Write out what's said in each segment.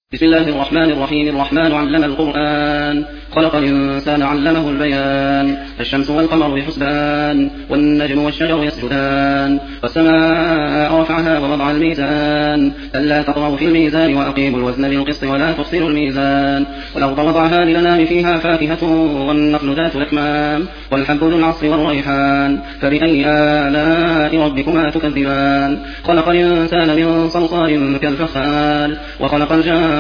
بسم الله الرحمن الرحيم. الرحمن علم القرآن، خلق الإنسان علمه البيان. الشمس والقمر بحسبان، والنجم والشجر يسجدان. والسماء رفعها ووضع الميزان، ألا تطغوا في الميزان وأقيموا الوزن بالقسط ولا تخسروا الميزان. والأرض وضعها للأنام، فيها فاكهة والنخل ذات الأكمام والحب ذو العصف والريحان. فبأي آلاء ربكما تكذبان؟ خلق الإنسان من صلصال كالفخار، وخلق الجان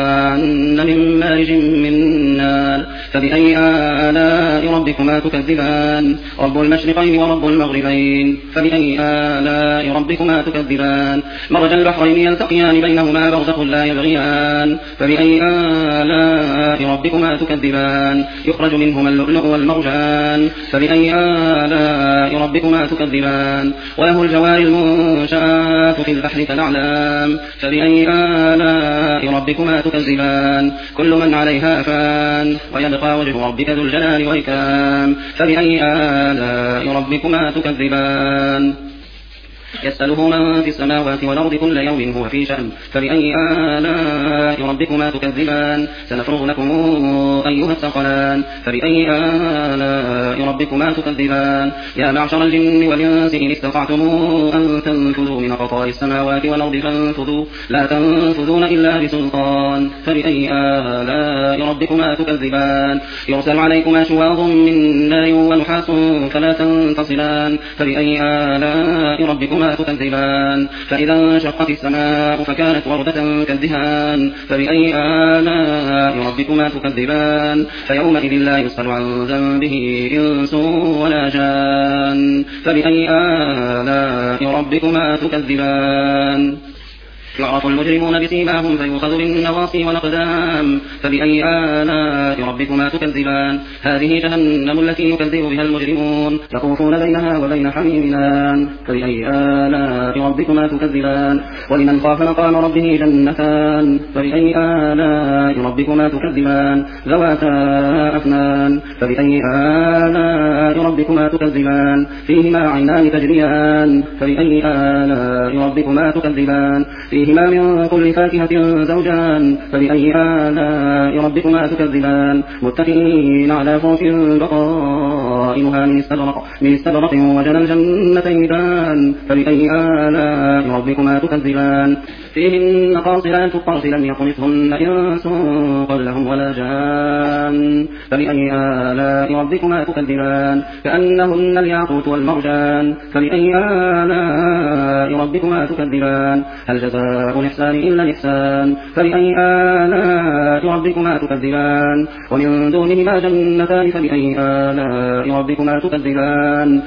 من مارج من نار. فبأي آلاء ربكما تكذبان؟ رب المشرقين ورب المغربين. فبأي آلاء ربكما تكذبان؟ مرج البحرين يلتقيان، بينهما برزخ لا يبغيان. فبأي آلاء ربكما تكذبان؟ يخرج منهما اللؤلؤ والمرجان. فبأي آلاء ربكما تكذبان؟ وله الجوار المنشآت في البحر كالأعلام. فبأي آلاء ربكما تكذبان؟ كل من عليها فان، ويبقى وجه ربك ذو الجلال والإكرام. فبأي آلاء ربكما تكذبان؟ يسأله من في السماوات والأرض كل يوم هو في شأن. فبأي آلاء ربكما تكذبان؟ سنفرغ لكم أيها الثقلان. فبأي آلاء ربكما تكذبان؟ يا معشر الجن والإنس إن استطعتم أن تنفذوا من أقطار السماوات والأرض فانفذوا، لا تنفذون إلا بسلطان. فبأي آلاء ربكما تكذبان؟ يرسل عليكما شواظ من نار ونحاس فلا تنتصران. فبأي آلاء ربكما تكذبان؟ فإذا انشقت السماء فكانت وردة كالدهان. فبأي آلاء ربكما تكذبان؟ فيومئذ لا يسأل عن ذنبه إنس ولا جان. فبأي آلاء ربكما تكذبان؟ يعرف المجرمون بسيماهم فيؤخذ بالنواصي والأقدام. فبأي آلاء ربكما تكذبان؟ هذه جهنم التي يكذب بها المجرمون، يطوفون بينها وبين حميم آن. فبأي آلاء ربكما تكذبان؟ ولمن خاف مقام ربه جنتان. فبأي آلاء ربكما تكذبان؟ ذواتا أفنان. فبأي آلاء ربكما تكذبان؟ فيهما عينان تجريان. فبأي آلاء ربكما تكذبان؟ فيهما من كل فاكهة زوجان. فبأي آلاء ربكما تكذبان؟ متكئين على فرش بطائنها من استبرق وجنى الجنتين دان. فبأي آلاء ربكما تكذبان؟ فيهن قاصرات الطرف لم يطمثهن إنس قبلهم ولا جان. فبأي آلاء ربكما تكذبان؟ كأنهن الياقوت والمرجان. فبأي آلاء ربكما تكذبان؟ هل جزاء الإحسان إلا الإحسان؟ فبأي آلاء ربكما تكذبان؟ ومن دونهما جنتان. فبأي آلاء ربكما تكذبان؟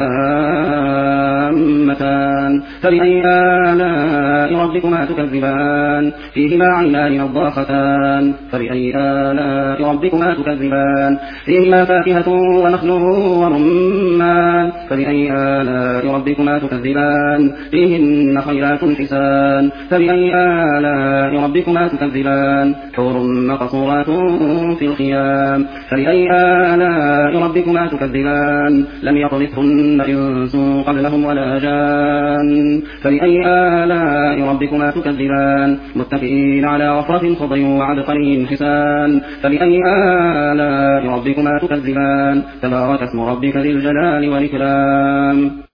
مدهامتان. فبأي آلاء ربكما تكذبان؟ فيهما عينان نضاختان. فبأي آلاء ربكما تكذبان؟ فيهما فاكهة ونخل ورمان. فبأي آلاء ربكما تكذبان؟ فيهن خيرات حسان. فبأي آلاء ربكما تكذبان؟ حور مقصورات في الخيام. فبأي آلاء ربكما تكذبان؟ لم يطمثهن إنس قبلهم ولا جان. فبأي آلاء ربكما تكذبان؟ متكئين على رفرف خضر وعبقري حسان. فبأي آلاء ربكما تكذبان؟ تبارك اسم ربك ذي الجلال والإكرام.